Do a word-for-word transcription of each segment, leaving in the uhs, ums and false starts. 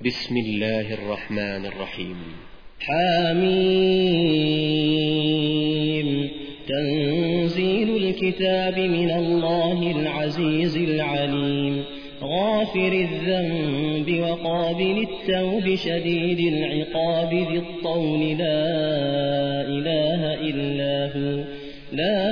بسم الله الرحمن الرحيم. حميم. تنزيل الكتاب من الله العزيز العليم، غافر الذنب وقابل التوب شديد العقاب ذي الطول، لا إله إلا هو لا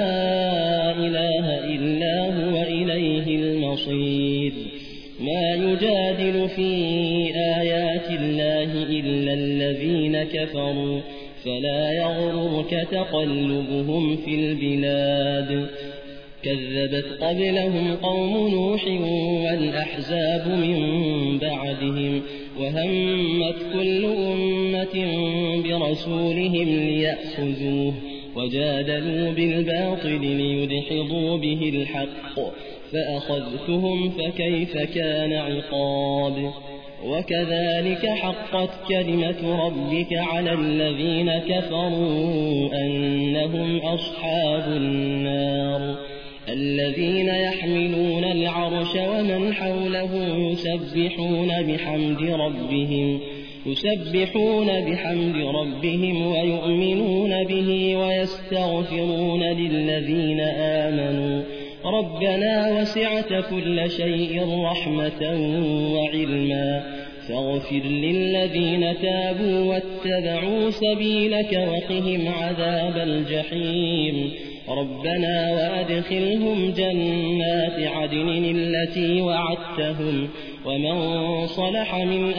إله إلا هو إليه المصير. ما يجادل في آيات الله إلا الذين كفروا، فلا يغررك تقلبهم في البلاد. كذبت قبلهم قوم نوح والأحزاب من بعدهم، وهمت كل أمة برسولهم ليأخذوه، وجادلوا بالباطل ليدحضوا به الحق، فأخذتهم فكيف كان عقاب. وكذلك حقت كلمة ربك على الذين كفروا أنهم أصحاب النار. الذين يحملون العرش ومن حوله يسبحون بحمد ربهم يسبحون بحمد ربهم ويؤمنون به ويستغفرون للذين آمنوا ربنا وسعت كل شيء رحمة وعلما، فاغفر للذين تابوا واتبعوا سبيلك وقهم عذاب الجحيم. ربنا وأدخلهم جنات عدن التي وعدتهم، ومن صلح من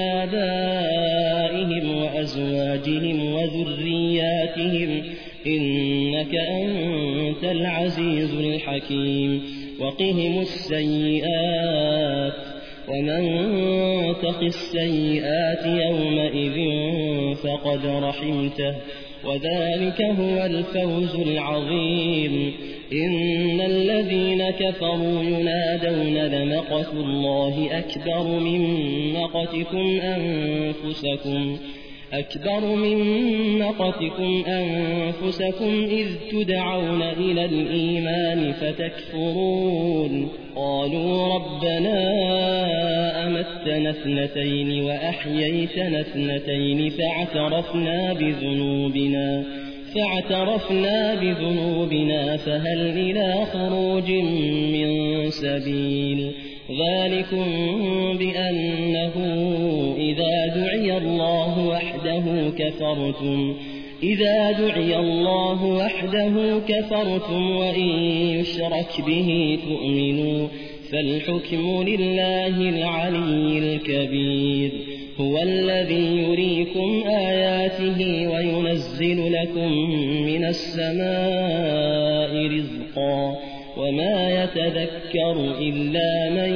آبائهم وأزواجهم وذرياتهم، إنك أنت العزيز الحكيم. وقهم السيئات، ومن تق السيئات يومئذ فقد رحمته، وذلك هو الفوز العظيم. إن الذين كفروا ينادون لمقت الله أكبر من مقتكم أنفسكم أكبر من مقتكم أنفسكم إذ تدعون إلى الإيمان فتكفرون. قالوا ربنا أمتنا اثنتين وأحييتنا اثنتين فاعترفنا بذنوبنا فاعترفنا بذنوبنا فهل إلى خروج من سبيل. ذلكم بأنه إذا دعي الله وحده كفرتم إذا دعي الله وحده كفرتم وإن يشرك به تؤمنوا، فالحكم لله العلي الكبير. هو الذي يريكم آياته وينزل لكم من السماء رزقا، وما يتذكر إلا من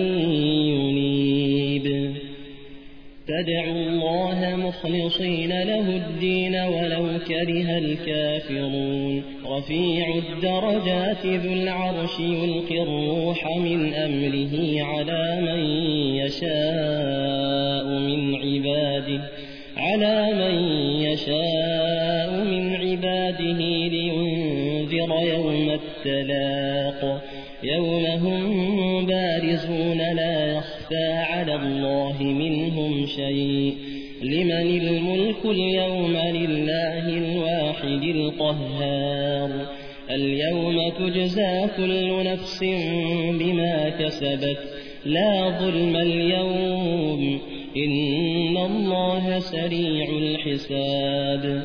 ينيب. تدعوا الله مخلصين له الدين ولو كره الكافرون. رفيع الدرجات ذو العرش يلقي الروح من أمره على من يشاء من عباده على من يشاء من عباده لينذر يوم التلاق، يوم هم بارزون لا يخفى على الله منهم شيء. لمن الملك اليوم؟ لله الواحد القهار. اليوم تجزى كل نفس بما كسبت، لا ظلم اليوم إن الله سريع الحساب.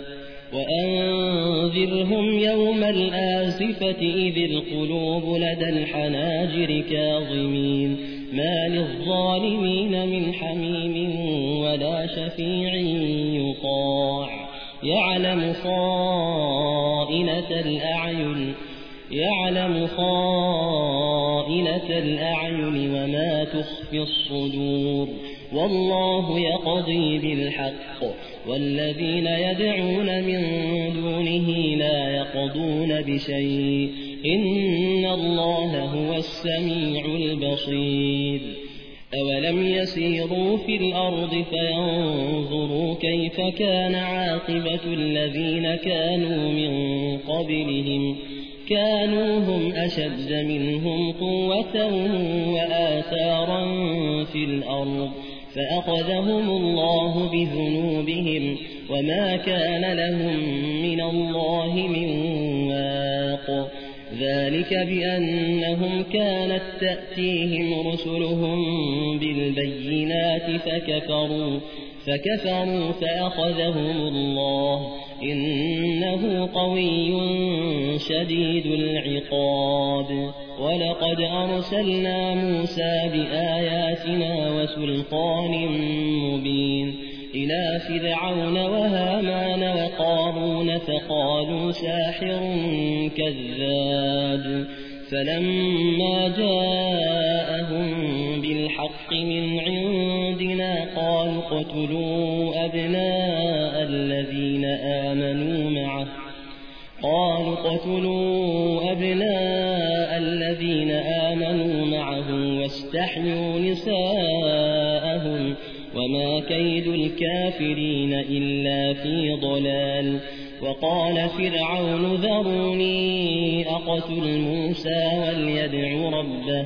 وأنذرهم يوم الآزفة إذ القلوب لدى الحناجر كاظمين، ما للظالمين من حميم ولا شفيع يطاع. يعلم خائنة الأعين يعلم خائنة الأعين وما تخفي الصدور، والله يقضي بالحق، والذين يدعون من دونه لا يقضون بشيء، إن الله هو السميع البصير. أولم يسيروا في الأرض فينظروا كيف كان عاقبة الذين كانوا من قبلهم، كانوا هم أشد منهم قوة وآثارا في الأرض، فأخذهم الله بذنوبهم وما كان لهم من الله من واق ذلك بأنهم كانت تأتيهم رسلهم بالبينات فكفروا فكفروا فأخذهم الله إنه قوي شديد العقاب ولقد أرسلنا موسى بآياتنا وسلطان مبين إلى فرعون وهامان وقارون فقالوا ساحر كذاب فلما جاءهم بالحق من عندنا قالوا اقتلوا أبناء الذين آمنوا معه قالوا اقتلوا أبناء الذين آمنوا معه واستحيوا نساءهم وما كيد الكافرين إلا في ضلال وقال فرعون ذروني أقتل موسى وليدع ربه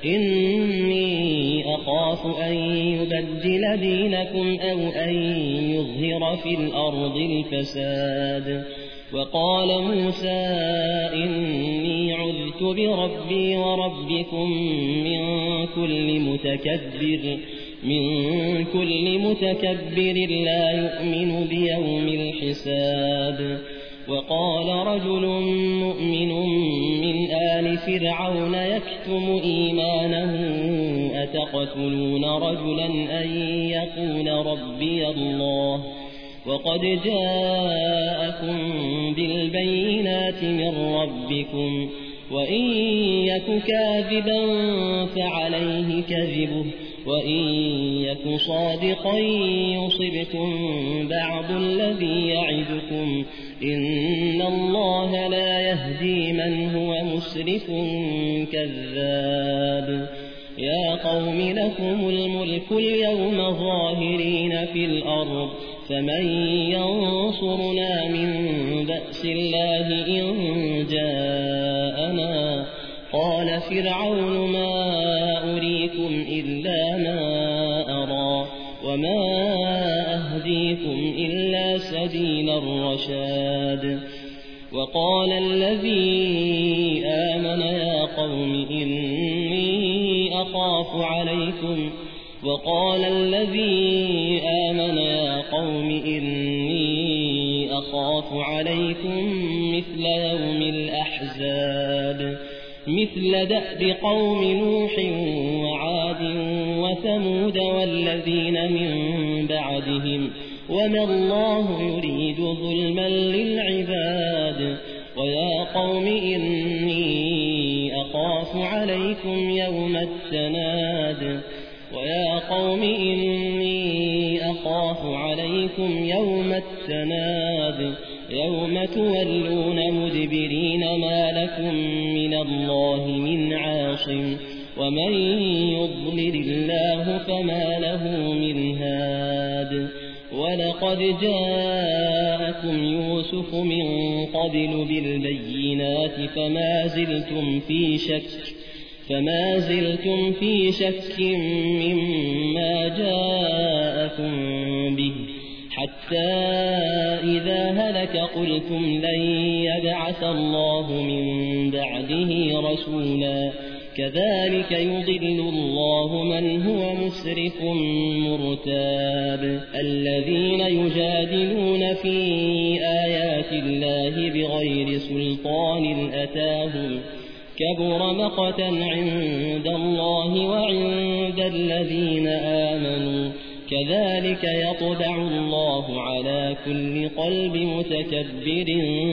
إني أخاف أن يبدل دينكم أو أن يظهر في الأرض الفساد وقال موسى إني عذت بربي وربكم من كل متكبر من كل متكبر لا يؤمن بيوم الحساب وقال رجل مؤمن من آل فرعون يكتم إيمانه أتقتلون رجلا أن يقول ربي الله وقد جاءكم بالبينات من ربكم وإن يك كاذبا فعليه كذبه وإن يك صادقا يصبكم بعض الذي يعدكم إن الله لا يهدي من هو مسرف كذاب يا قوم لكم الملك اليوم ظاهرين في الأرض فمن ينصرنا من بأس الله إن جاءنا قال فرعون ما أريكم إلا ما أرى وما أهديكم إلا سبيل الرشاد وقال الذي آمن يا قوم إني أخاف عليكم وقال الذي آمن يا قوم إني أخاف عليكم مثل يوم الأحزاب مثل دأب قوم نوح وعاد وثمود والذين من بعدهم وما الله يريد ظلما للعباد ويا قوم إني أخاف عليكم يوم التناد ويا قوم إني أخاف عليكم يوم التناد يوم تولون مدبرين ما لكم من الله من عاصم ومن يضلل الله فما له من هاد ولقد جاءكم يوسف من قبل بالبينات فما زلتم في شك فما زلتم في شك مما جاءكم به حتى إذا هلك قلتم لن يبعث الله من بعده رسولا كذلك يضل الله من هو مسرف مرتاب الذين يجادلون في آيات الله بغير سلطان أتاهم كبر مقتا عند الله وعند الذين آمنوا كذلك يطبع الله على كل قلب متكبر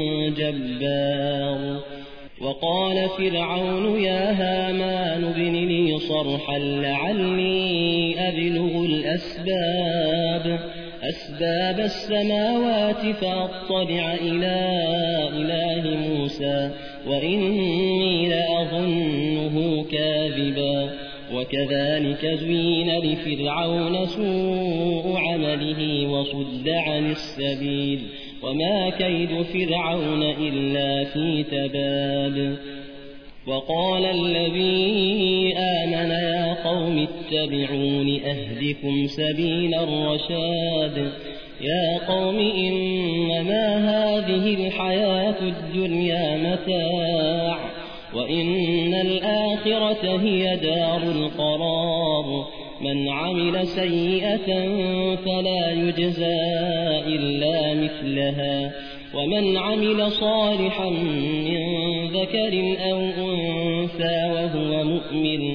جبار وقال فرعون يا هامان ابن لي صرحا لعلي أبلغ الأسباب أسباب السماوات فأطلع إلى إله موسى وإني لأظنه كاذبا وكذلك زين لفرعون سوء عمله وصد عن السبيل وما كيد فرعون إلا في تباب وقال الذي آمن يا قوم اتبعون أهدكم سبيل الرشاد يا قوم إنما هذه الحياة الدنيا متاع وإن الآخرة هي دار القرار من عمل سيئة فلا يجزى إلا مثلها ومن عمل صالحا من ذكر أو أنثى وهو مؤمن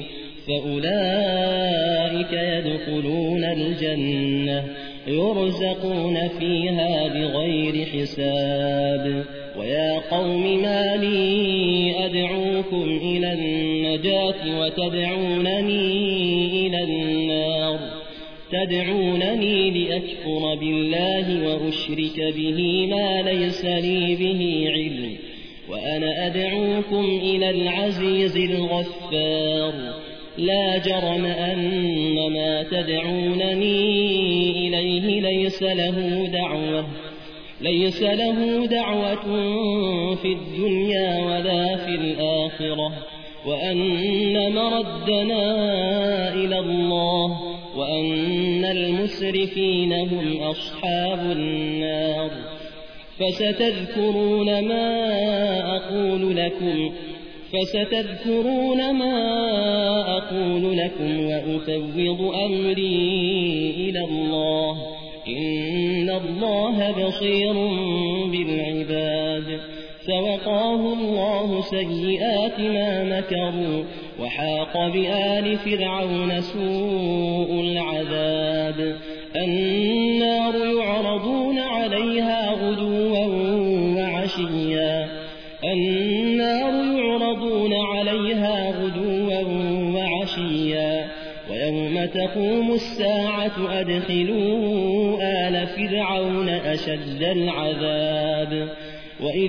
فأولئك يدخلون الجنة يرزقون فيها بغير حساب ويا قوم ما لي أدعوكم إلى النجاة وتدعونني إلى النار تدعونني لأكفر بالله وأشرك به ما ليس لي به علم وأنا أدعوكم إلى العزيز الغفار لا جرم أن ما تدعونني إليه ليس له دعوة ليس له دعوة في الدنيا ولا في الآخرة وأن مردنا إلى الله وأن المسرفين هم أصحاب النار فستذكرون ما أقول لكم فستذكرون ما أقول لكم وأفوض أمري إلى الله إن الله بصير بالعباد فوقاه الله سيئات ما مكروا وحاق بآل فرعون سوء العذاب النار يعرضون عليها غدوا وعشيا النار يعرضون عليها غدوا وعشيا ويوم تقوم الساعة أدخلوا آل فرعون أشد العذاب وإذ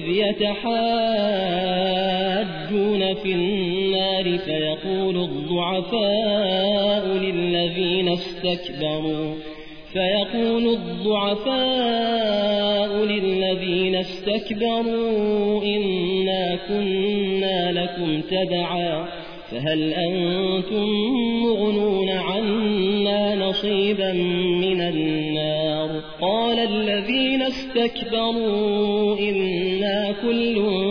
يتحاجون في النار فيقول الضعفاء للذين استكبروا فيقول الضعفاء للذين استكبروا إنا كنا لكم تبعا فهل أنتم مغنون عنا نصيبا من النار قال الذين استكبروا إنا كل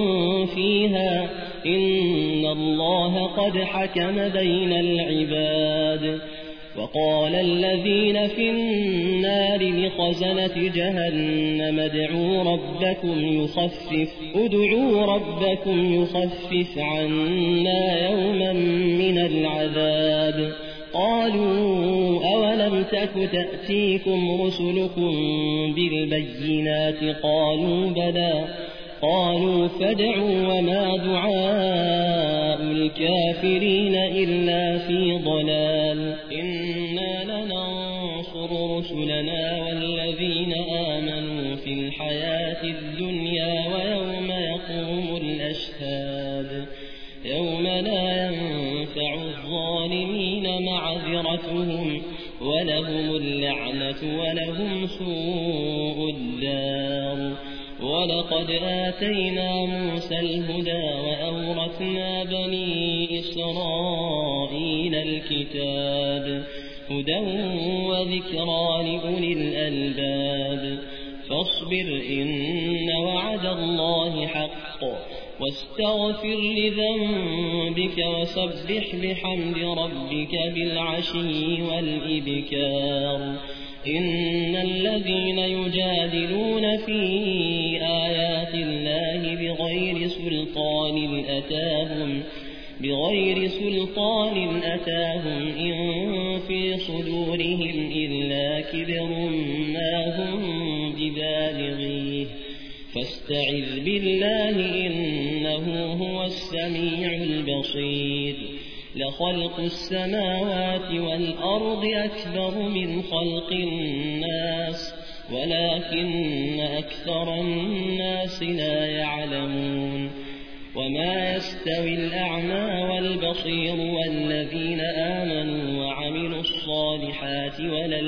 فيها إن الله قد حكم بين العباد وقال الذين في النار لخزنة جهنم ادعوا ربكم يخفف ادعوا ربكم يخفف عنا يوما من العذاب قالوا أولم تك تأتيكم رسلكم بالبينات قالوا بلى قالوا فادعوا وما دعاء الكافرين إلا في ضلال إنا لننصر رسلنا والذين آمنوا في الحياة الدنيا ويوم يقوم الأشهاد يوم لا ينفع الظالمين معذرتهم ولهم اللعنة ولهم سوء الدار ولقد آتينا موسى الهدى وأورثنا بني إسرائيل الكتاب هدى وذكرى لأولي الألباب فاصبر إن وعد الله حق واستغفر لذنبك وسبح بحمد ربك بالعشي والإبكار إن الذين يجادلون في آيات الله بغير سلطان أتاهم بغير سلطان أتاهم إن في صدورهم إلا كبر ما هم ببالغيه فاستعذ بالله إنه هو السميع البصير لخلق السماوات والأرض أكبر من خلق الناس ولكن أكثر الناس لا يعلمون وما يستوي الأعمى والبصير والذين آمنوا وعملوا الصالحات ولا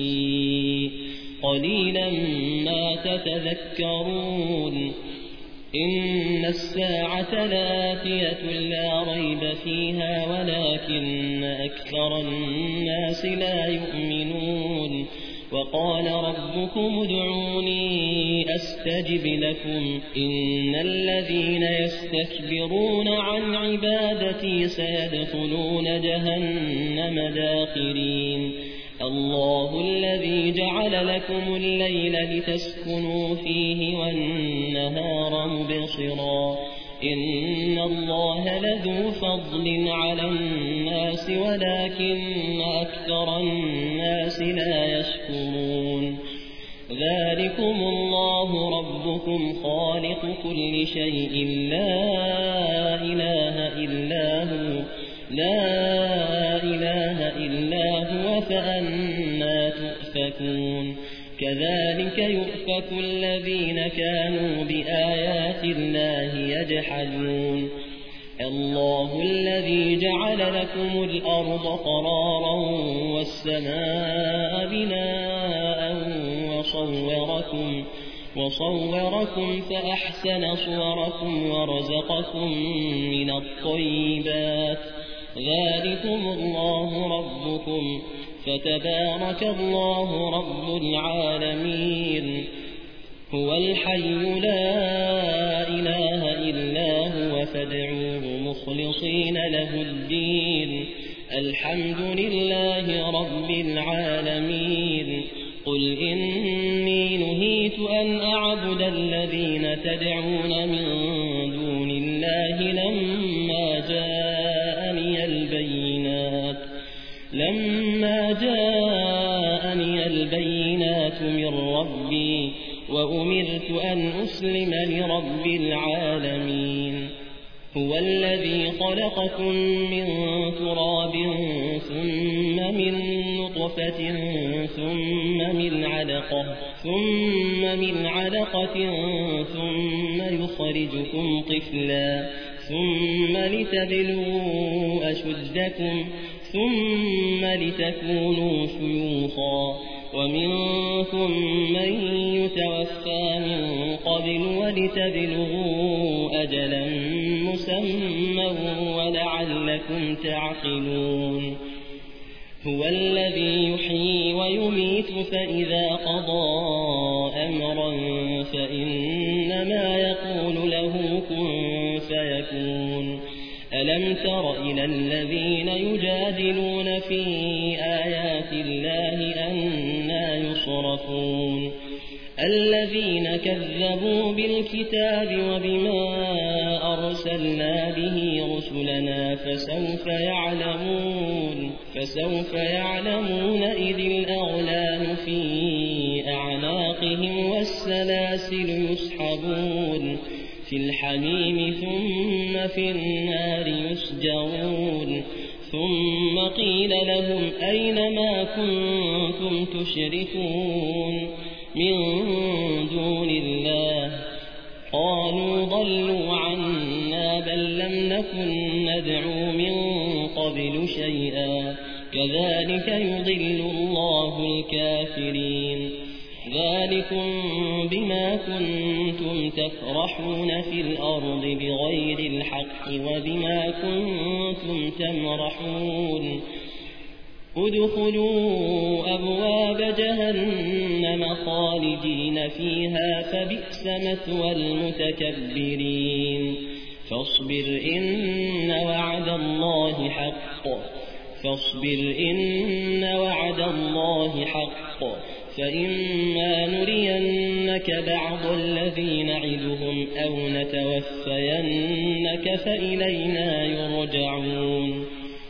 المسيء قليلا ما تتذكرون إن الساعة لآتية لا ريب فيها ولكن أكثر الناس لا يؤمنون وقال ربكم ادعوني أستجب لكم إن الذين يستكبرون عن عبادتي سيدخلون جهنم داخرين الله الذي جعل لكم الليل لتسكنوا فيه والنهار مبصرا إن الله لذو فضل على الناس ولكن أكثر الناس لا يشكرون ذلكم الله ربكم خالق كل شيء لا إله إلا هو لا إله إلا هو فأنى تؤفكون كذلك يؤفك الذين كانوا بآيات الله يجحدون الله الذي جعل لكم الأرض قرارا والسماء بناء وصوركم وصوركم فأحسن صوركم ورزقكم من الطيبات ذلكم الله ربكم فتبارك الله رب العالمين هو الحي لا إله إلا هو فادعوه مخلصين له الدين الحمد لله رب العالمين قل إني نهيت أن أعبد الذين تدعون من دون الله لما جاءني البينات لما جاءني البينات من ربي وأمرت أن أسلم لرب العالمين هو الذي خلقكم من تراب ثم من نطفة ثم من علقة ثم من علقة ثم يخرجكم طفلا ثم لتبلغوا أشدكم ثم لتكونوا شيوخا ومنكم من يتوفى من قبل ولتبلغوا أجلا مسمى ولعلكم تعقلون هو الذي يحيي ويميت فإذا قضى أمرا فإنما يقول له كن فيكون ألم تر إلى الذين يجادلون في آيات الله أنى يصرفون الذين كذبوا بالكتاب وبما أرسلنا به رسلنا فسوف يعلمون فسوف يعلمون إذ الأغلال في أعناقهم والسلاسل يسحبون في الحميم ثم في النار يسجرون ثم قيل لهم أين ما كنتم تشركون من دون الله قالوا ضلوا عنا بل لم نكن ندعو من قبل شيئا كذلك يضل الله الكافرين ذلكم بما كنتم تفرحون في الأرض بغير الحق وبما كنتم تمرحون ادخلوا أبواب جهنم خالدين فيها فبئس مثوى المتكبرين فاصبر إن وعد الله حق فاصبر إن وعد الله حق فإما نرينك بعض الذي نعدهم أو نتوفينك فإلينا يرجعون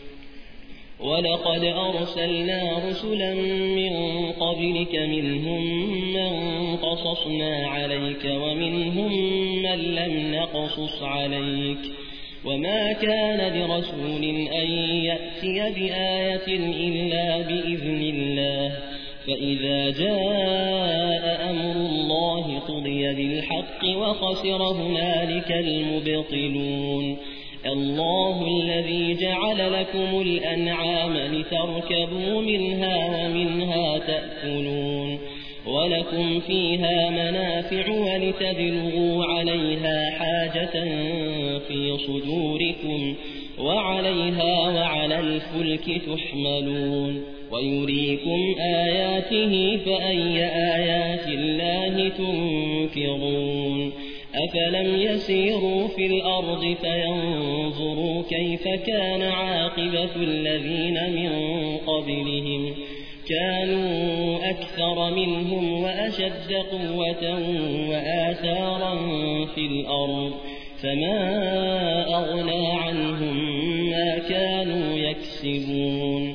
ولقد أرسلنا رسلا من قبلك منهم من قصصنا عليك ومنهم من لم نقصص عليك وما كان لرسول أن يأتي بآية إلا بإذن الله فإذا جاء أمر الله قضي بالحق وخسر هنالك المبطلون الله الذي جعل لكم الأنعام لتركبوا منها ومنها تأكلون ولكم فيها منافع ولتبلغوا عليها حاجة في صدوركم وعليها وعلى الفلك تحملون ويريكم آياته فأي آيات الله تنكرون أفلم يسيروا في الأرض فينظروا كيف كان عاقبة الذين من قبلهم كانوا أكثر منهم وأشد قوة وآثارا في الأرض فما أغنى عنهم ما كانوا يكسبون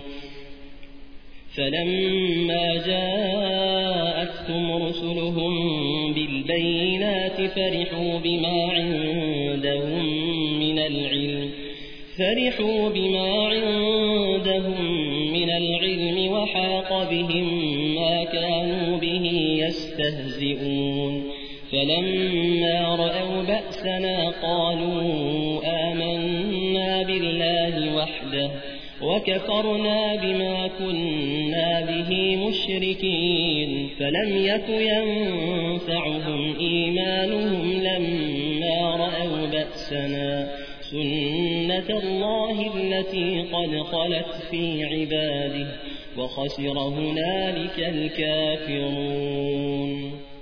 فلما جاءتهم رسلهم بالبينات فرحوا بما عندهم من العلم فرحوا بما عندهم من العلم وحاق بهم ما كانوا به يستهزئون فلما رأوا بأسنا قالوا آمنا بالله وحده وكفرنا بما كنا به مشركين فلم يك ينفعهم إيمانهم لما رأوا بأسنا سنة الله التي قد خلت في عباده وخسر هنالك الكافرون.